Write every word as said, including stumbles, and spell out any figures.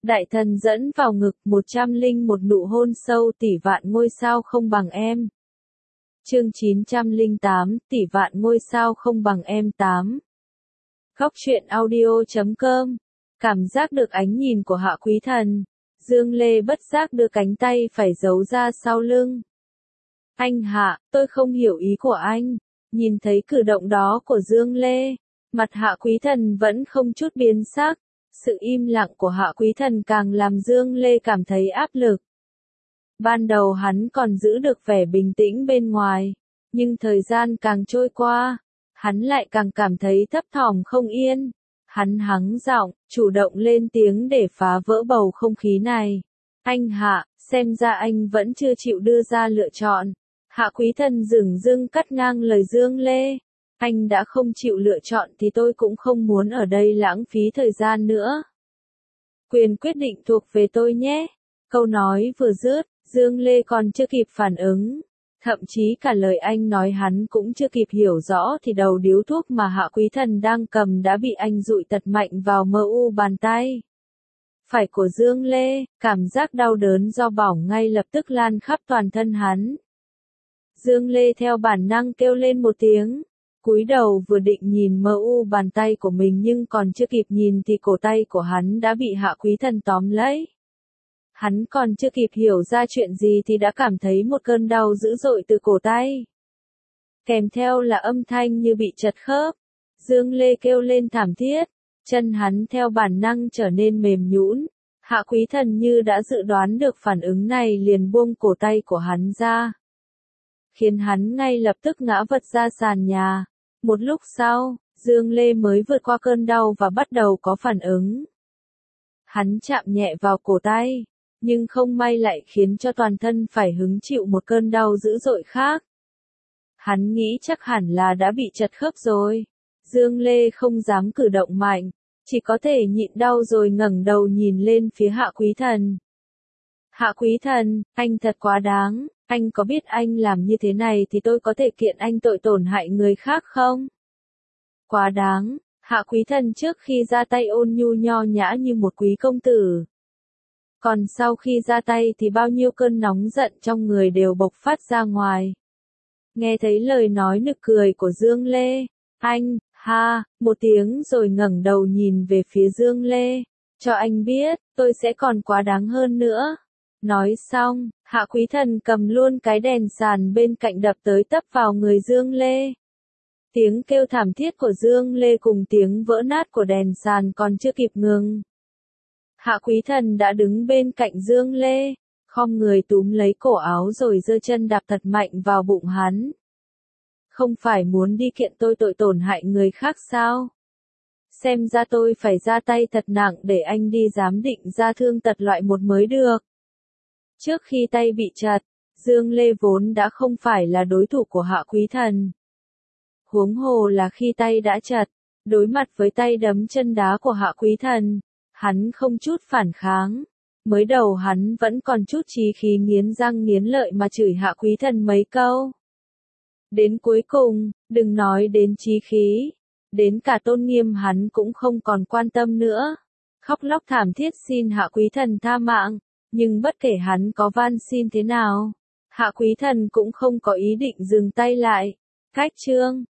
Đại thần dẫn vào ngực, một trăm linh một nụ hôn sâu, tỷ vạn ngôi sao không bằng em. Chương chín trăm lẻ tám, tỷ vạn ngôi sao không bằng em tám. Góc truyện audio chấm com. Cảm giác được ánh nhìn của Hạ Quý Thần, Dương Lê bất giác đưa cánh tay phải giấu ra sau lưng. Anh Hạ, tôi không hiểu ý của anh. Nhìn thấy cử động đó của Dương Lê, mặt Hạ Quý Thần vẫn không chút biến sắc. Sự im lặng của Hạ Quý Thần càng làm Dương Lê cảm thấy áp lực. Ban đầu hắn còn giữ được vẻ bình tĩnh bên ngoài, nhưng thời gian càng trôi qua, hắn lại càng cảm thấy thấp thỏm không yên. Hắn hắng giọng, chủ động lên tiếng để phá vỡ bầu không khí này. Anh Hạ, xem ra anh vẫn chưa chịu đưa ra lựa chọn. Hạ Quý Thần dửng dưng cắt ngang lời Dương Lê. Anh đã không chịu lựa chọn thì tôi cũng không muốn ở đây lãng phí thời gian nữa. Quyền quyết định thuộc về tôi nhé. Câu nói vừa dứt, Dương Lê còn chưa kịp phản ứng. Thậm chí cả lời anh nói hắn cũng chưa kịp hiểu rõ thì đầu điếu thuốc mà Hạ Quý Thần đang cầm đã bị anh dụi tật mạnh vào mờ u bàn tay phải của Dương Lê. Cảm giác đau đớn do bỏng ngay lập tức lan khắp toàn thân hắn. Dương Lê theo bản năng kêu lên một tiếng, cúi đầu vừa định nhìn mờ u bàn tay của mình nhưng còn chưa kịp nhìn thì cổ tay của hắn đã bị Hạ Quý Thần tóm lấy. Hắn còn chưa kịp hiểu ra chuyện gì thì đã cảm thấy một cơn đau dữ dội từ cổ tay. Kèm theo là âm thanh như bị chật khớp. Dương Lê kêu lên thảm thiết, chân hắn theo bản năng trở nên mềm nhũn. Hạ Quý Thần như đã dự đoán được phản ứng này liền buông cổ tay của hắn ra, khiến hắn ngay lập tức ngã vật ra sàn nhà. Một lúc sau, Dương Lê mới vượt qua cơn đau và bắt đầu có phản ứng. Hắn chạm nhẹ vào cổ tay, nhưng không may lại khiến cho toàn thân phải hứng chịu một cơn đau dữ dội khác. Hắn nghĩ chắc hẳn là đã bị chật khớp rồi. Dương Lê không dám cử động mạnh, chỉ có thể nhịn đau rồi ngẩng đầu nhìn lên phía Hạ Quý Thần. Hạ Quý Thần, anh thật quá đáng, anh có biết anh làm như thế này thì tôi có thể kiện anh tội tổn hại người khác không? Quá đáng. Hạ Quý Thần trước khi ra tay ôn nhu nho nhã như một quý công tử. Còn sau khi ra tay thì bao nhiêu cơn nóng giận trong người đều bộc phát ra ngoài. Nghe thấy lời nói nực cười của Dương Lê, anh, ha, một tiếng rồi ngẩng đầu nhìn về phía Dương Lê. Cho anh biết, tôi sẽ còn quá đáng hơn nữa. Nói xong, Hạ Quý Thần cầm luôn cái đèn sàn bên cạnh đập tới tấp vào người Dương Lê. Tiếng kêu thảm thiết của Dương Lê cùng tiếng vỡ nát của đèn sàn còn chưa kịp ngừng. Hạ Quý Thần đã đứng bên cạnh Dương Lê, khom người túm lấy cổ áo rồi giơ chân đạp thật mạnh vào bụng hắn. Không phải muốn đi kiện tôi tội tổn hại người khác sao? Xem ra tôi phải ra tay thật nặng để anh đi giám định ra thương tật loại một mới được. Trước khi tay bị chặt, Dương Lê vốn đã không phải là đối thủ của Hạ Quý Thần. Huống hồ là khi tay đã chặt, đối mặt với tay đấm chân đá của Hạ Quý Thần, hắn không chút phản kháng. Mới đầu hắn vẫn còn chút chí khí nghiến răng nghiến lợi mà chửi Hạ Quý Thần mấy câu. Đến cuối cùng, đừng nói đến chí khí, đến cả tôn nghiêm hắn cũng không còn quan tâm nữa. Khóc lóc thảm thiết xin Hạ Quý Thần tha mạng, nhưng bất kể hắn có van xin thế nào, Hạ Quý Thần cũng không có ý định dừng tay lại. Cách chương